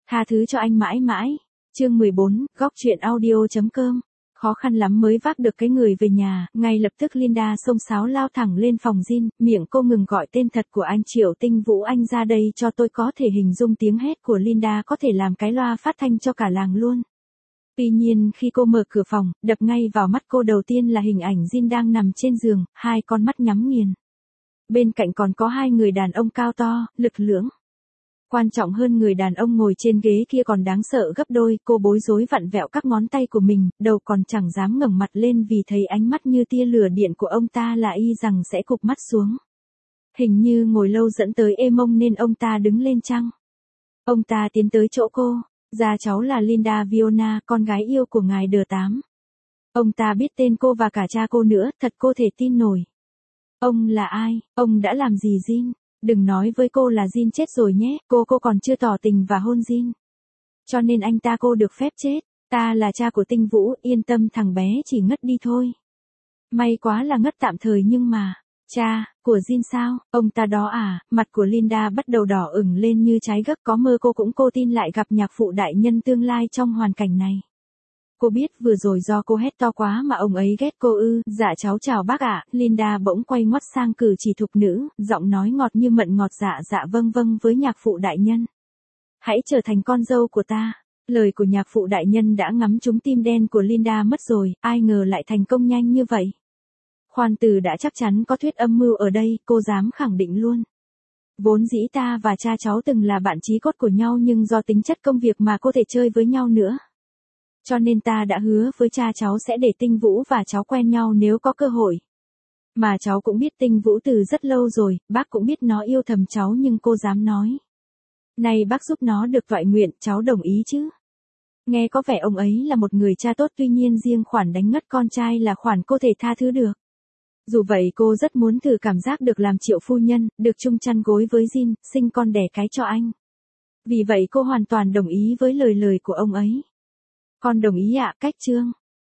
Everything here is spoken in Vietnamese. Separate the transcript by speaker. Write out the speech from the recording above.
Speaker 1: Tha thứ cho anh mãi mãi. Chương 14, góc truyện audio.com. Khó khăn lắm mới vác được cái người về nhà, ngay lập tức Linda xông xáo lao thẳng lên phòng Jin, miệng cô ngừng gọi tên thật của anh Triệu Tinh Vũ. Anh ra đây cho tôi. Có thể hình dung tiếng hét của Linda có thể làm cái loa phát thanh cho cả làng luôn. Tuy nhiên khi cô mở cửa phòng, đập ngay vào mắt cô đầu tiên là hình ảnh Jin đang nằm trên giường, hai con mắt nhắm nghiền. Bên cạnh còn có hai người đàn ông cao to, lực lưỡng. Quan trọng hơn, người đàn ông ngồi trên ghế kia còn đáng sợ gấp đôi. Cô bối rối vặn vẹo các ngón tay của mình, đầu còn chẳng dám ngẩng mặt lên vì thấy ánh mắt như tia lửa điện của ông ta là y rằng sẽ cụp mắt xuống. Hình như ngồi lâu dẫn tới ê mông nên ông ta đứng lên chăng? Ông ta tiến tới chỗ cô. Dạ cháu là Linda Viona, con gái yêu của ngài Đờ Tám. Ông ta biết tên cô và cả cha cô nữa, thật cô thể tin nổi. Ông là ai? Ông đã làm gì Jin? Đừng nói với cô là Jin chết rồi nhé, cô còn chưa tỏ tình và hôn Jin. Cho nên anh ta cô được phép chết. Ta là cha của Tinh Vũ, yên tâm, thằng bé chỉ ngất đi thôi. May quá là ngất tạm thời nhưng mà... Cha, của Jin sao? Ông ta đó à? Mặt của Linda bắt đầu đỏ ửng lên như trái gấc. Có mơ cô tin lại gặp nhạc phụ đại nhân tương lai trong hoàn cảnh này. Cô biết vừa rồi do cô hét to quá mà ông ấy ghét cô ư? Dạ cháu chào bác ạ. Linda bỗng quay ngoắt sang cử chỉ thục nữ, giọng nói ngọt như mận ngọt. Dạ vâng với nhạc phụ đại nhân. Hãy trở thành con dâu của ta. Lời của nhạc phụ đại nhân đã ngắm trúng tim đen của Linda mất rồi, ai ngờ lại thành công nhanh như vậy. Khoan từ đã chắc chắn có thuyết âm mưu ở đây, cô dám khẳng định luôn. Vốn dĩ ta và cha cháu từng là bạn chí cốt của nhau nhưng do tính chất công việc mà cô thể chơi với nhau nữa. Cho nên ta đã hứa với cha cháu sẽ để Tinh Vũ và cháu quen nhau nếu có cơ hội. Mà cháu cũng biết Tinh Vũ từ rất lâu rồi, bác cũng biết nó yêu thầm cháu nhưng cô dám nói. Này bác giúp nó được toại nguyện, cháu đồng ý chứ? Nghe có vẻ ông ấy là một người cha tốt, tuy nhiên riêng khoản đánh ngất con trai là khoản cô thể tha thứ được. Dù vậy cô rất muốn thử cảm giác được làm Triệu phu nhân, được chung chăn gối với Jin, sinh con đẻ cái cho anh. Vì vậy cô hoàn toàn đồng ý với lời của ông ấy. Con đồng ý ạ. Cách chương